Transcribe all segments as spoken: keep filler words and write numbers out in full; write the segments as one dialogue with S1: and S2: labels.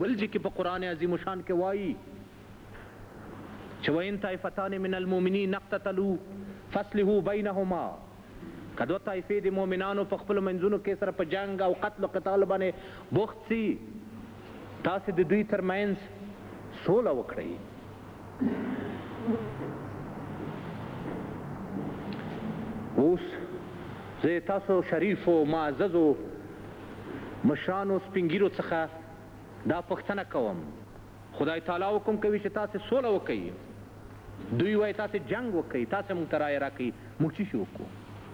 S1: بل ځای کې په قرآن عظیم شان کې وایي چې وإن طائفتان من المؤمنین اقتتلوا فاصلحوا بینهما که دوه طایفې د مؤمنانو په خپلو منځونو کې سره په جنګ او قتل او قتال باندې بوخت سي تاسې د دوی ترمنځ سوله وکړئ. اوس زه تاسو شریفو معززو مشرانو سپین ږیرو څخه دا پوښتنه کوم، خدای تعالی حکم کوي چې تاسې سوله وکئ، دوی وایي تاسې جنګ وکئ، تاسې موږ ته رایه راکئ، موږ څه شي وکړو؟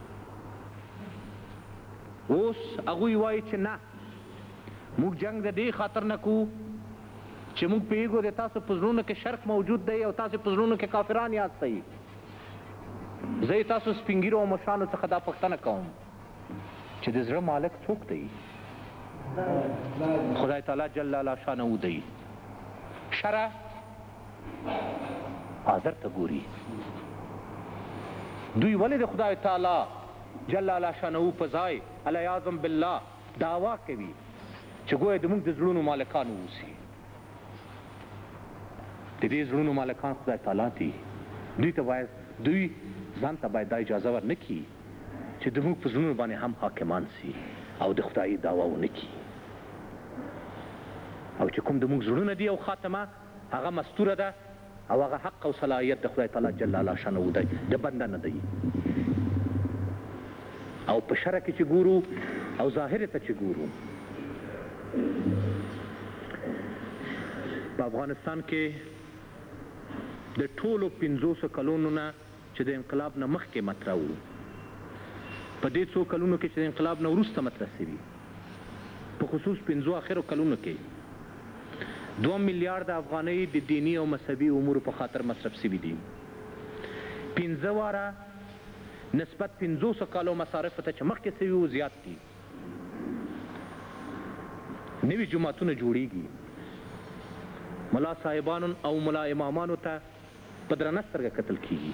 S1: اوس هغوی وایي چې نه، موږ جنګ د دې خاطر نه کوو چې موږ پوهېږو د تاسو په زړونو کې شرک موجود دی او تاسې په زړونو کې کافران یاستئ. زه یې تاسو سپین ږیرو او مشرانو څخه دا پوښتنه کوم چې د زړه مالک څوک دی؟ خدای تعالی جل الله شانه دی. شرع حاضر ته ګوري. دوی ولې د خدای تعالی جل الله شانه په ځای الیاذم بالله دعوا کوي چې ګویا د موږ د زړونو مالکان واوسي؟ د دې زړونو مالکان خدای تعالی دی. دوی ته باید دوی ځان ته باید دا اجازه ورنه کړي چې د موږ په زړونو باندې هم حاکمان سي او د خدایي دعوا ونه کړي. او چې کوم د موږ زړونه دي او خاتمه هغه مستوره ده او هغه حق او صلاحیت د خدای تعالی جل الله شانه دی، د بنده نه دی. او په شرع کې چې ګورو او ظاهر ته چې ګورو، په افغانستان کې د ټولو پنځوسو کلونو نه چې د انقلاب نه مخکې مطرح وو، په دې څو کلونو کې چې د انقلاب نه وروسته مطرح شوي، په خصوص پنځو اخرو کلونو کې دوه میلیارده افغانۍ د دیني او مذهبي امورو په خاطر مصرف شوي دي. پنځه واره نسبت پنځوسو کالو مصارفو ته چې مخکې شوي وو زیات دي. نوي جوماتونه جوړیږي، ملا صاحبانو او ملا امامانو ته په درنه سترګه کتل کیږي.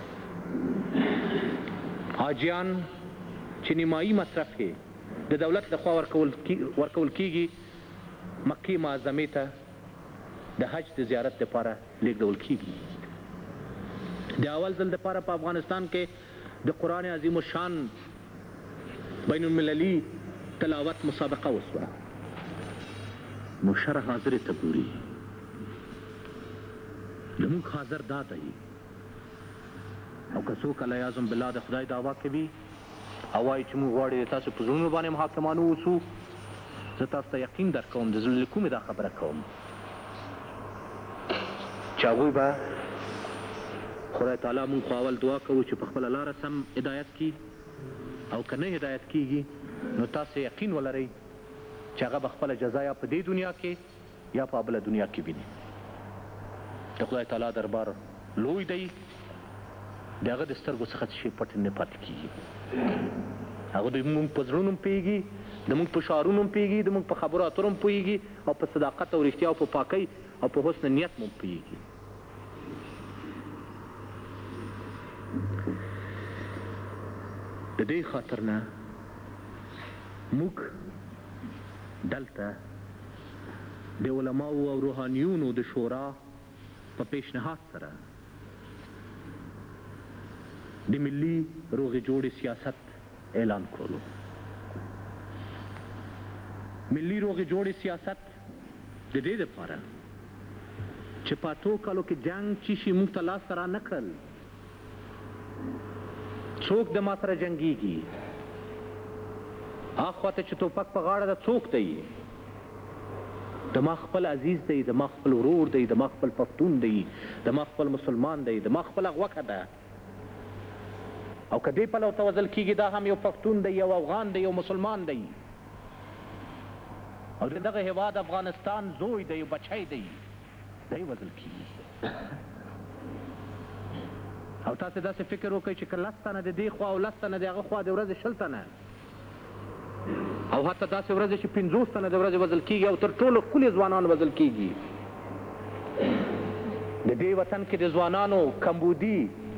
S1: حاجیان چې نیمایي مصرف یې د دولت لخوا ورکول کیږي مکې معظمې ته د حج د زیارت لپاره لیږدول کیږي. د اول ځل دپاره په افغانستان کې د قرآن عظیم الشان بین المللي تلاوت مسابقه وسوه. نو شرع حاضرې ته ګوري. زموږ حاضر دا دی. او که څوک علیاذم بالله د خدای دعوا کوي او وایي چې موږ غواړو د تاسو په زړونو باندې هم حاکمان واوسو، زه تاسو ته یقین درکوم، د زړه له کومې دا خبره کوم چې هغوی به خدای تعالی موږ خو اول دعا کوو چې په خپله لاره سم هدایت کړي، او که نه هدایت کیږي نو تاسو یقین ولرئ چې هغه به خپله جزا یا په دې دنیا کې یا په بله دنیا کې ویني. د خدای تعالی دربار لوی دی، د هغه د سترګو څخه څه شی پټ نه پاتې کېږي. هغه د موږ په زړونو هم پوهېږي، د موږ په شعارونو هم پوهېږي، د موږ په خبرو اترو هم پوهېږي، او په صداقت او رښتیا او په پاکۍ او په حسن نیت مو هم پوهېږي. د دې خاطر نه موږ دلته د علماو او روحانیونو د شورا په پیشنهاد سره د ملي روغې جوړې سیاست اعلان کړلو. ملي روغې جوړې سیاست د دې دپاره چې په اتو کالو کې جنګ چې شي موږ ته لاس را نه کړل. څوک د ما سره جنګېږي؟ اخوا ته چې توپک په غاړه ده څوک دی؟ د ما خپل عزیز دی، د ما خپل ورور دی، د ما خپل پښتون دی، د ما خپل مسلمان دی، د ما خپله غوښه ده. او که دې پلو ته وژل کېږي دا هم یو پښتون دی، یو افغان دی، یو مسلمان دی، او د دغه هېواد افغانستان زوی دی، یو بچی دی، دی وژل کېږي. او تاسې داسې فکر وکړئ چې که لس تنه د دې خوا او لس تنه د هغه خوا د ورځې شل تنه او حتی داسې ورځې چې پنځوس تنه د ورځې وژل کېږي او تر ټولو ښکلي ځوانان وژل کېږي. د دې وطن کې د ځوانانو کمبودي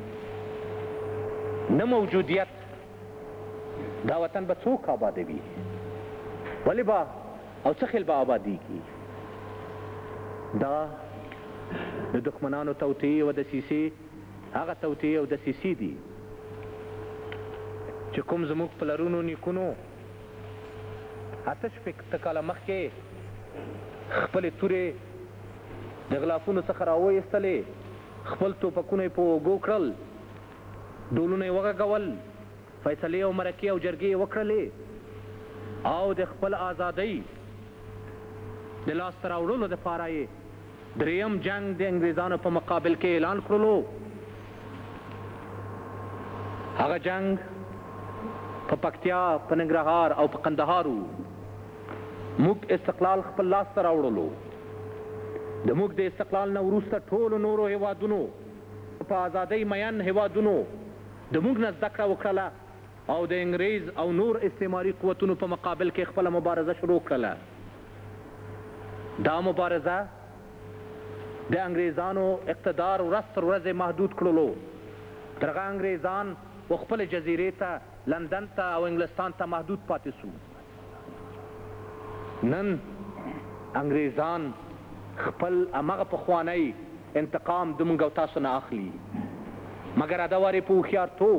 S1: نه موجودیت دا وطن به څوک آبادوي؟ ولې به او څه خیل به آبادیږي؟ دا د دښمنانو توطیې او دسیسې هغه توطیې او دسیسې دي چې کوم زموږ پلرونو نیکونو اته شپېته کاله مخکې خپلې تورې د غلافونو څخه راوایستلې، خپل ټوپکونه یې په اوږو کړل، ډولونه یې وغږول، فیصلې او مرکې او جرګې یې وکړلې او د خپل ازادۍ د لاسته راوړلو دپاره یې دریم جنگ د انګریزانو په مقابل کې اعلان کړلو. هغه جنگ په پکتیا، په ننګرهار او په قندهار و. موږ استقلال خپل لاسته راوړلو. د موږ د استقلال نه وروسته ټولو نورو هیوادونو په ازادۍ مین هیوادونو د موږ نه زده کړه وکړله او د انګریز او نور استعماري قوتونو په مقابل کې خپله مبارزه شروع کړله. دا مبارزه د انګریزانو اقتدار ورځ تر ورځې محدود کړلو. تر هغه انګریزان و خپلې جزیرې ته، لندن ته او انګلستان ته محدود پاتې سو. نن انګریزان خپل همغه پخوانی انتقام د موږ او تاسو نه اخلي، مګر اده وارې په هوښیارتوب،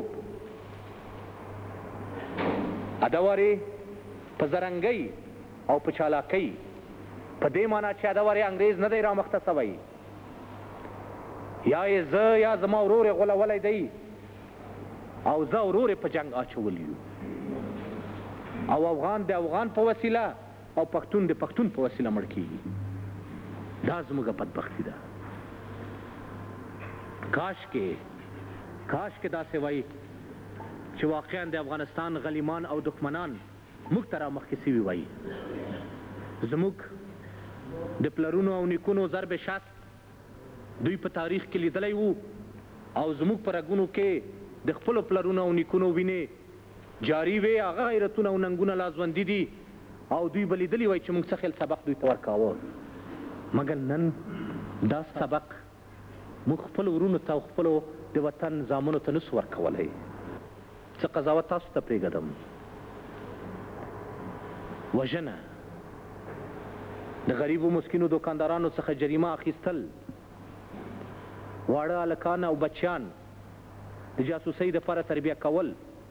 S1: اده وارې په زرنګۍ او په چالاکۍ، په دې معنا چې اده وارې انګریز نه دی رامخته سوی، یا یې زه یا زما ورور یې غولولی دی او زه ورور یې په جنګ اچولی یو، او افغان د افغان په وسیله او پښتون د پښتون په وسیله مړ کېږي. دا زموږ بدبختي ده. کاشکې کاشکې داسې وای چې واقعا د افغانستان غلیمان او دښمنان موږ ته رامخکې سوي وای. زموږ د پلرونو او نیکونو ضرب شست دوی په تاریخ کې لیدلی وو او زموږ په رګونو کې د خپلو پلرونو او نیکونو وینې جاري وې. هغه غیرتونه او ننګونه لا ژوندي دي او دوی به لیدلي وای چې موږ څه خیل سبق دوی ته ورکاوه، مګر نن دا سبق موږ خپلو ورونو ته او خپلو د وطن زامنو ته نسو ورکولی. څه قضاوت تاسو ته پرېږدم. وژنه، د غریبو مسکینو دوکاندارانو څخه جریمه اخیستل، واړه هلکان او بچیان د جاسوسۍ دپاره تربیه کول،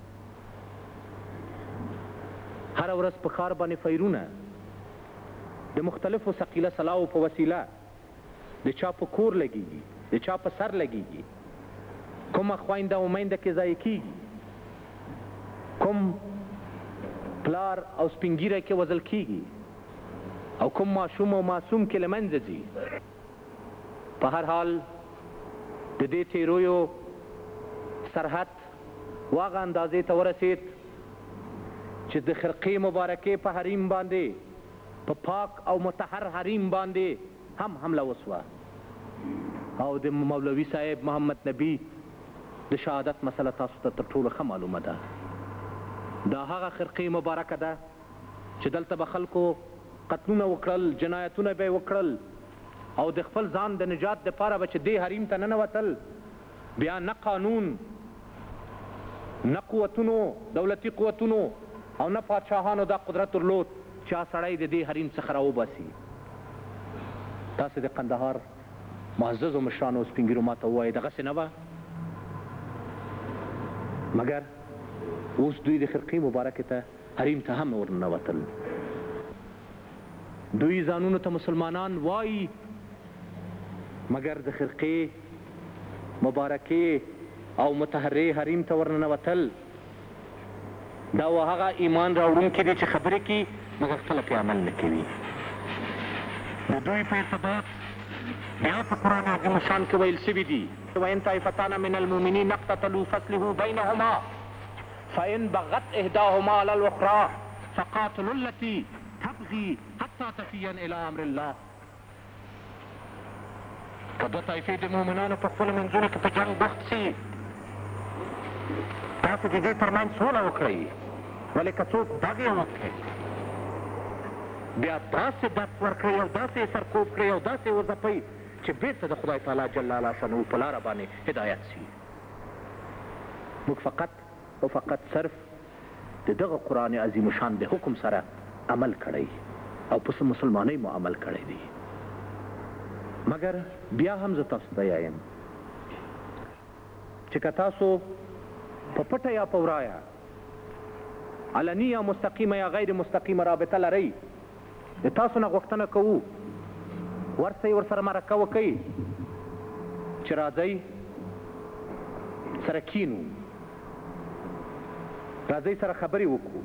S1: هره ورځ په ښار باندې فیرونه د مختلفو ثقیله سلاو په وسیله د چا په کور لګیږي، د چا په سر لګیږي، کومه خوینده او مینده کې ضایع کیږي، کوم پلار او سپینګیری کې وژل کیږي او کوم ماشوم او معصوم کې له منځه ځي. په هر حال د دې تیرویو سرحد واغه اندازې ته ورسید چې د خرقې مبارکې په حریم باندې، په پاک او مطهر حریم باندې هم حمله وسوه او د مولوي صاحب محمد نبي د شهادت مسله تاسو ته تر ټولو ښه معلومه ده. دا هغه خرقې مبارکه ده چې دلته به خلکو قتلونه وکړل، جنایتونه به یې وکړل او د خپل ځان د نجات دپاره به چې دې حریم ته ننوتل، بیا نه قانون، نه قوتونو، دولتي قوتونو او نه پادشاهانو دا قدرت درلود چې هغه سړی د دې حریم څخه راوباسي. تاسې د قندهار معززو مشرانو او سپین ږیرو ما ته ووایي دغسې نه وه، مګر اوس دوی د خرقې مبارکې ته حریم ته هم ورننوتل. دوی ځانونو ته مسلمانان وایي، مګر د خرقې مبارکې او مطهرې حریم ته ورننوتل دا و هغه ایمان راوړونکي دي چې خبرې کوي مګر خپله پرې عمل نه کوي. د دوی په ارتباط بیا په قرآن عظیم شان کې ویل سوي دي وإن طائفتان من المؤمنین اقتتلوا فاصلحوا بینهما فإن بغت إحداهما على الأخرى فقاتلوا التي تبغي حتى تفيا إلى أمر الله. که دوه طایفې د مؤمنانو په خپلو منځونو کې په جنګ بوخت سي، تاسو د دې ترمنځ سوله وکړئ، ولې که څوک دغې وکړي بیا داسې درس ورکړئ او داسې یې سرکوب کړئ او داسې یې وځپئ چې بېرته د خدای تعالی جل الله شانه په لاره باندې هدایت سي. موږ فقط او فقط صرف د دغه قرآن عظیم شان د حکم سره عمل کړی او په مسلمانۍ مو عمل کړی دی. مګر بیا هم زه تاسو ته یایم چې که تاسو په پټه یا په ورایه علني یا مستقیمه یا غیر مستقیمه رابطه لرئ د تاسو نه غوښتنه کوو ورسئ ورسره مرکه وکئ چې راځئ سره کینو راځئ سره خبرې وکړو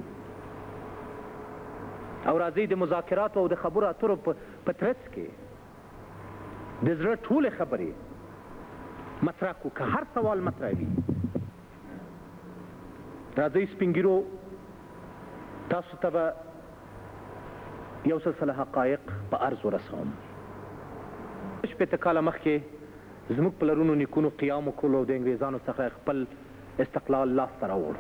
S1: او راځئ د مذاکراتو او د خبرو اترو په ترڅ کې د زړه ټولې خبرې مطرح کړو که هر سوال مطرح وي راځئ سپین ږیرو تاسو ته به یو سلسله حقایق په عرض ورسوم شپېته کاله مخکې زموږ پلرونو نیکونو قیام وکړلو او د انګریزانو څخه خپل استقلال لاسته راوړ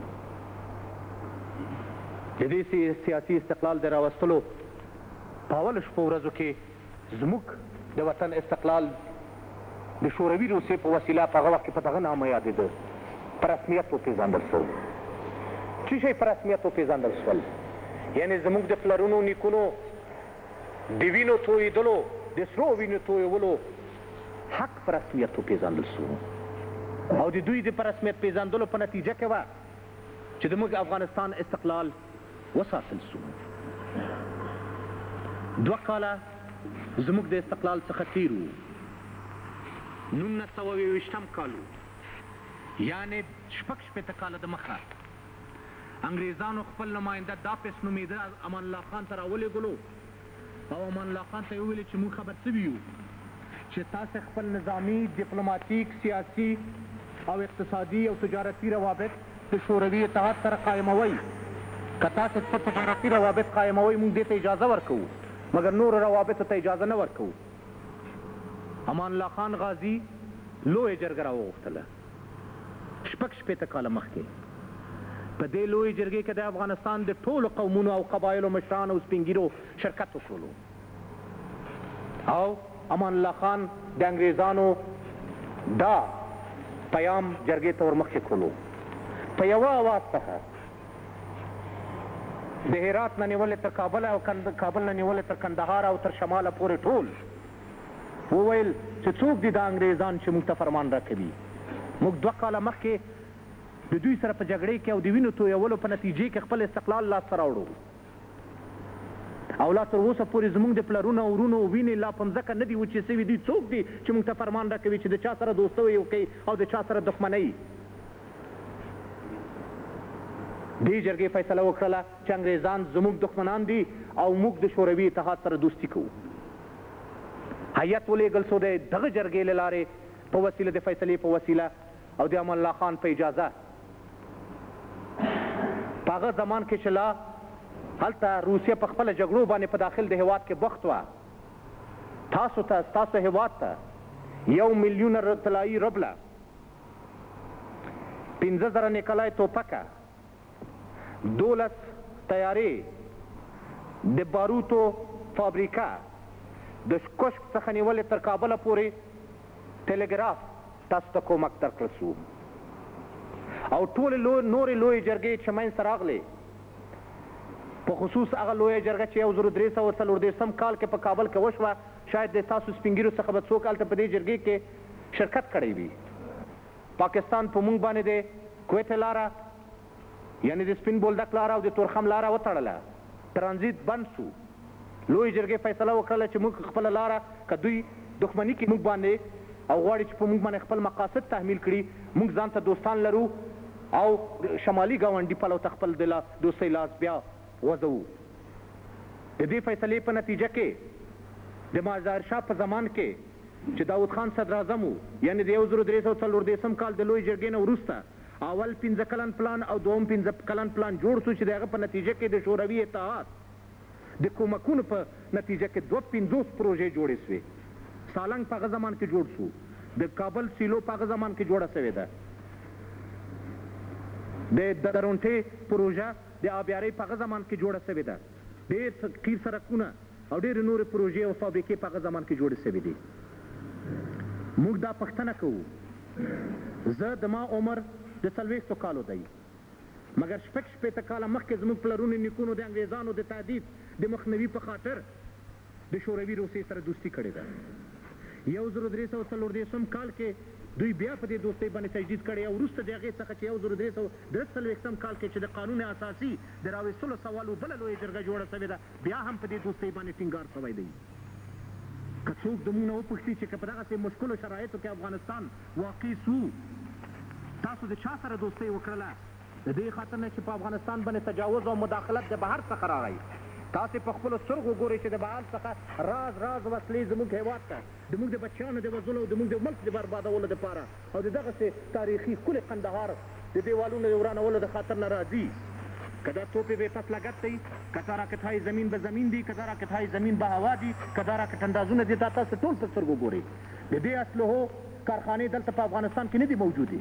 S1: د دې سیاسي استقلال د راوستلو په اولو شپو ورځو کې زموږ د وطن استقلال د شوروي روسیې په وسیله په هغه وخت کې په دغه نامه یادېده په رسمیت وپېژندل شو څه شی په رسمیت وپېژندل شول یعنې زموږ د پلرونو نیکونو د وینو تویېدلو د سرو وینو تویولو حق په رسمیت وپېژندل شو او د دوی د په رسمیت پېژندلو په نتیجه کې وه چې زموږ افغانستان استقلال وساتل شو دوه کاله زموږ د استقلال څخه تېر وو نولس سوه یوویشتم کال یعنې شپږ شپېته کاله دمخه انګریزانو خپل نماینده داپس نومېده امان الله خان ته راولېږلو او امان الله خان ته یې وویلې چې موږ خبر شوي یو چې تاسې خپل نظامي ډیپلوماتیک سیاسي او اقتصادي او تجارتي روابط د شوروي اتحاد سره قایموئ که تاسې خپل تجارتي روابط قایموئ موږ دې ته اجازه ورکوو مګر نورو روابطو ته اجازه نه ورکوو امان الله خان غازي لویه جرګه راوغوښتله شپږ شپېته کاله مخکې په دې لویې جرګې کې د افغانستان د ټولو قومونو او قبایلو مشرانو او سپین ږیرو شرکت وکړلو او امان الله خان د انګریزانو دا پیام جرګې ته ورمخکې کړلو په یوه اواز څخه د هرات نه نیولې تر کابل او کابل نه نیولې تر کندهار او تر شماله پورې ټول وویل چې څوک دي دا انګریزان چې موږ ته فرمان راکوي موږ دوه کاله مخکې د دوی سره په جګړې کې او د وینو تویولو په نتیجې کې خپل استقلال لاسته راوړو او لا تر اوسه پورې زموږ د پلرونو او ورونو وینې لا په مځکه نه دي وچې سوي دوی څوک دي چې موږ ته فرمان راکوي چې د چا سره دوستوي وکړي او د چا سره دښمنۍ دې جرګې فیصله وکړله چې انګریزان زموږ دښمنان دي او موږ د شوروي اتحاد سره دوستي کوو هیات ولېږل شو د دغه جرګې له لارې په وسیله د فیصلې په وسیله او د امان الله خان په اجازه په هغه زمان کې چې لا هلته روسیه په خپله جګړو باندې په داخل د هېواد کې بخت وه تاسو ته ستاسو هېواد ته یو میلیونه طلایي ربله پنځه زره نیکلای توپکه دولس تیارې د باروتو فابریکه د کشک څخه نیولې تر کابله پورې ټلګراف تاسو ته کومک درکړل شو او ټولې نورې لویې جرګې چې منځته راغلې په خصوص هغه لویه جرګه چې یو زرو درې سوه څلور دېرشم کال کې په کابل کې وشوه شاید د تاسو سپین ږیرو څخه به څوک هلته په دې جرګې کې شرکت کړی وي پاکستان په موږ باندې د کویت لاره یعنې د سپین بولدک لاره او د تورخم لاره وتړله ترانزیت بند شو لویې جرګې فیصله وکړله چې موږ خپله لاره که دوی دښمني کې موږ باندې او غواړي چې په موږ باندې خپل مقاصد تحمیل کړي موږ ځان ته دوستان لرو او شمالي ګاونډي پلو ته خپل د دوستۍ لاس بیا وځوو د دې فیصلې په نتیجه کې د مازار شاه په زمان کې چې داود خان صدراعظم و یعنې د یو زرو درې سوه څلور دېرشم کال د لویې جرګې نه وروسته اول پنځه کلن پلان او دوم پنځه کلن پلان جوړ شو چې د هغه په نتیجه کې د شوروي اتحاد د کومکونو په نتیجه کې دوه پنځوس پروژې جوړې شوې سالنګ په هغه زمان کې جوړ شو د کابل سیلو په هغه زمان کې جوړه شوې ده د درونټې پروژه د آبیارۍ په هغه زمان کې جوړه شوې ده ډېر قیر سړکونه او ډېرې نورې پروژې او فابریکې په هغه زمان کې جوړې شوې دي موږ دا پوښتنه کوو زه د ما عمر د څلوېښتو کالو دی مګر شپږ شپېته کاله مخکې زموږ پلرونو نیکونو د انګریزانو د تهدید د مخنیوي په خاطر د شوروي روسیې سره دوستي کړې ده یو زرو درې سوه څلور دېرشم کال کې دوی بیا په دې دوستۍ باندې تجدید کړی او وروسته د هغې څخه چې یو زرو درې سوه درې څلوېښتم کال کې چې د قانون اساسي د راویستلو سوالو بله لویه جرګه جوړه شوې ده بیا هم په دې دوستۍ باندې ټینګار شوی دی. که څوک د موږ نه وپوښتي چې که په دغسې مشکلو شرایطو کې افغانستان واقع سو تاسو د چا سره دوستۍ وکړله؟ د دې خاطر نه چې په افغانستان باندې تجاوز او مداخلت د بهر څخه راغی. تاسې په خپلو سترګو ګورئ چې د بهر څخه راز راز وسلې زموږ هېواد ته زموږ د بچیانو د وژلو او زموږ د ملک د بربادولو دپاره او د دغسې تاریخي ښکلي قندهار د دیوالونو د ورانولو د خاطر نه راځي. که دا توپ بے پس لگت دی، که دا راکټ های زمین به زمین دی، که دا راکټ های زمین به هوا دی، که دا راکټ اندازونه دي، دا تاسو ټول په سترګو ګورئ. د دې اسلحو کارخانې دلته په افغانستان کې نه دي موجودې.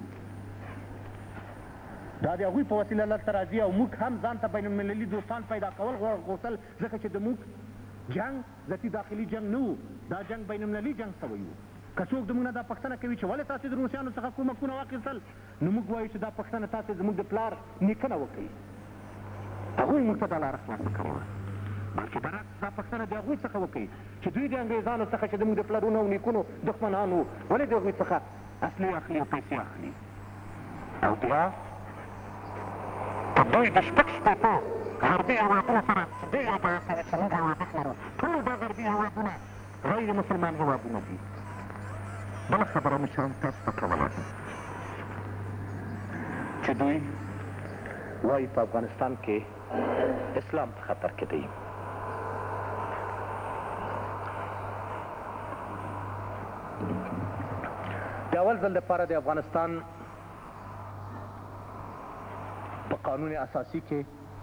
S1: دا د هغوی په وسیله دلته راځي او موږ هم ځان ته بین المللي دوستان پیدا کول غوښتل ځکه چې د موږ جنګ ذاتي داخلي جنګ نه و، دا جنګ بین المللي جنګ شوی و. که څوک د موږ نه دا پوښتنه کوي چې ولې تاسې د روسیانو څخه کومکونه واخیستل، نو موږ وایو چې دا پوښتنه تاسې زموږ د پلار نیکه نه وکړئ. هغوی موږ ته دا لاره خلاصه کړې وه. بلکې برعکس دا پوښتنه د هغوی څخه وکړئ چې دوی د انګریزانو څخه چې زموږ د پلرونو او نیکونو دښمنان وو ولې د هغوی څخه اصلي اخلي او پیسې اخلي. او بیا په دوی د شپږ شپېتو غربي هېوادونو سره چې ډېرې په زموږ هېوادونه لرو ټول دا غربي هېوادونه غیر مسلمان هېوادونه دي. بله خبره مشران تاسو ته کوله چې دوی وایي په افغانستان کې اسلام په خطر کې دی. د اول ځل لپاره د افغانستان په قانون اساسي کې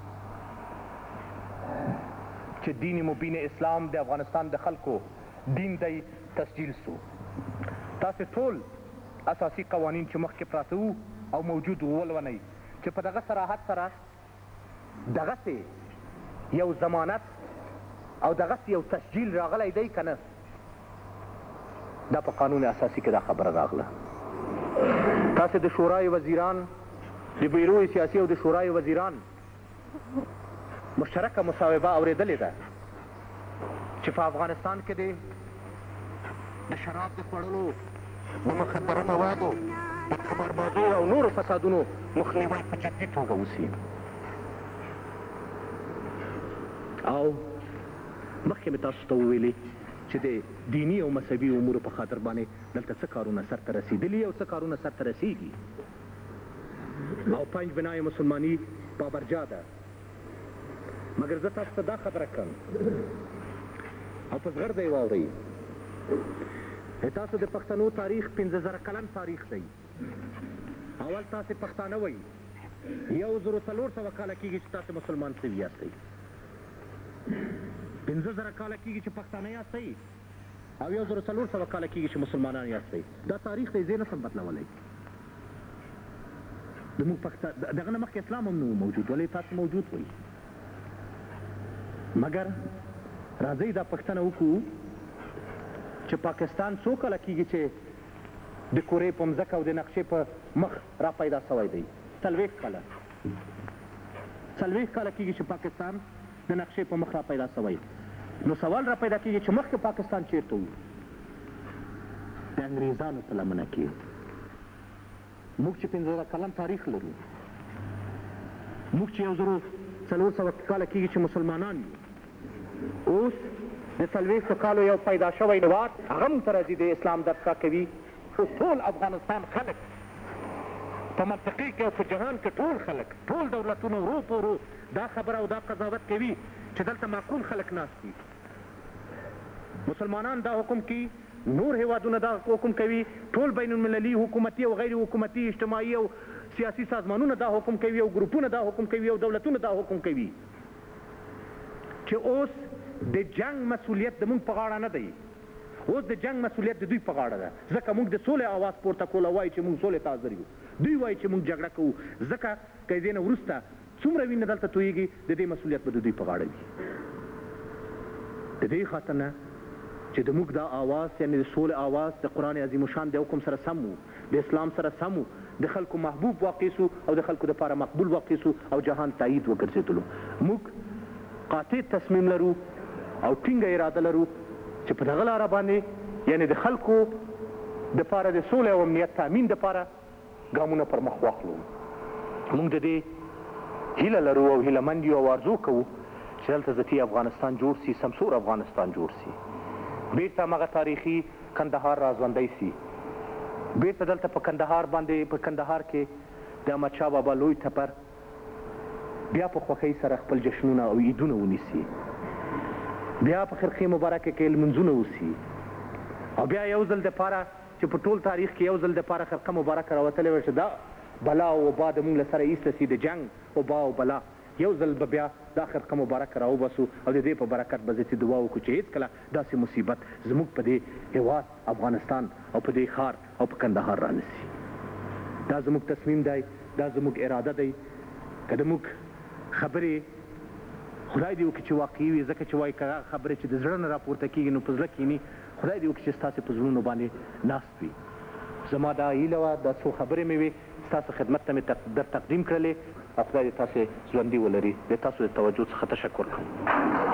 S1: چې دین مبین اسلام د افغانستان د خلکو دین دی تسجیل سو. تاسې ټول اساسي قوانین چې مخکې پراته وو او موجود وو ولولئ چې په دغه صراحت سره دغسې یو ضمانت او دغسې یو تسجیل راغلی دی که نه؟ دا په قانون اساسي کې دا خبره راغله. تاسې د شورای وزیران د بیروی سیاسي او د شورای وزیران مشترکه مصوبه اورېدلې ده چې په افغانستان کې د د شراب د خوړلو د مخدره موادو د قماربازۍ او نورو فسادونو مخنیوی په جدي توګه وسي. او مخکې مې تاسو ته وویلې چې د دیني او مذهبي امورو په خاطر باندې دلته څه کارونه سرته رسېدلي او څه کارونه سرته رسېږي. او پنج بنای مسلماني پابرجا ده. مګر زه تاسو ته دا خبره کړم او په زغرده یې واورئ، تاسو د پښتنو تاریخ پنځه زره کلن تاریخ دی. اول تاسې پښتانه وئ، یو زرو څلور سوه کاله کېږي چې تاسې مسلمان سوي یاستئ. پنځه زره کاله کېږي چې پښتانه یاستئ او یو زرو څلور سوه کاله کېږي چې مسلمانان یاستئ. دا تاریخ دی، زه نسم بدلولی. زموږ دغه نه مخکې اسلام هم نه و موجود، ولې تاسې موجود وئ. مګر راځئ دا پوښتنه وکړو چې پاکستان څو کاله کېږي چې د کورې په مځکه او د نقشې په مخ را پیدا شوی دی؟ څلوېښت کاله. څلوېښت کاله کېږي چې پاکستان د نقشې په مخ را پیدا شوی. نو سوال را پیدا کېږي چې مخکې پاکستان چېرته و؟ د انګریزانو په لمنه کې. موږ چې پنځه زره کلن تاریخ لرو، موږ چې یو زرو څلور سوه کاله کېږي چې مسلمانان یو، اوس د څلوېښتو کالو یو پیدا شوی هېواد هغه موږ ته راځي د اسلام درس راکوي. خو ټول افغانستان خلک په منطقې کې او په جهان کې ټول خلک ټول دولتونه ورو په ورو دا خبره او دا قضاوت کوي چې دلته معقول خلک ناست دي. مسلمانان دا حکم کوي، نور هېوادونه دا حکم کوي، ټول بین المللي حکومتي او غیر حکومتي اجتماعي او سیاسي سازمانونه دا حکم کوي او ګروپونه دا حکم کوي او دولتونه دا حکم کوي چې اوس د جنگ مسؤلیت د موږ په غاړه نه دی، اوس د جنگ مسؤلیت د دوی په غاړه ده. ځکه موږ د سولې اواز پورته کول او وایي چې موږ سولې ته حاضر یو، دوی وایي چې موږ جګړه کوو. ځکه که دې نه وروسته څومره وینه دلته تویېږي د دې مسؤلیت به د دوی په غاړه وي. د دې خاطر نه چې د موږ دا آواز یعنې د سولې آواز د قرآن عظیم الشان د حکم سره سم وو، د اسلام سره سم وو، د خلکو محبوب واقع سو او د خلکو دپاره مقبول واقع سو او جهان تایید وګرځېدلو. موږ قاطع تصمیم لرو او ټینګه اراده لرو چې په دغه لاره باندې یعنې د خلکو دپاره د سولې او امنیت تامین دپاره ګامونه پر مخ واخلو. موږ د دې هیله لرو او هیله مند یو او آرزو کوو چې دلته ذاتي افغانستان جوړ سي، سمسور افغانستان جوړ سي، بیرته همغه تاریخي کندهار راژوندی سي، بیرته دلته په کندهار باندې په کندهار کې د احمدشاه بابا لوی ټپر بیا په خوښۍ سره خپل جشنونه او عیدونه ونیسي، بیا په خرقې مبارکه کې لمونځونه وسي، او بیا یو ځل دپاره چې په ټول تاریخ کې یو ځل دپاره خرقه مبارکه راوتلې وه چې دا بلا او وبا د موږ له سره ایسته سي، د جنګ وبا او بلا، یو ځل به بیا دا خرقه مبارکه راوباسو او د دې په برکت به زه دعا وکړو چې هېڅکله داسې مصیبت زموږ په دې هېواد افغانستان او په دې ښار او په کندهار رانسي. دا زموږ تصمیم دی، دا زموږ اراده دی. که د موږ خبرې خدای دې وکړي چې واقعي وي، ځکه چې وایي که هغه خبرې چې د زړه نه راپورته کېږي نو په زړه کښېني، خدای دې وکړي چې ستاسې په زړونو باندې ناست وي. زما دا هیله وه، دا څو خبرې مې وې ستاسو خدمت ته مې در تقدیم کړلې، او خدای دې تاسې ژوندي ولري. د تاسو د توجه څخه تشکر کوم.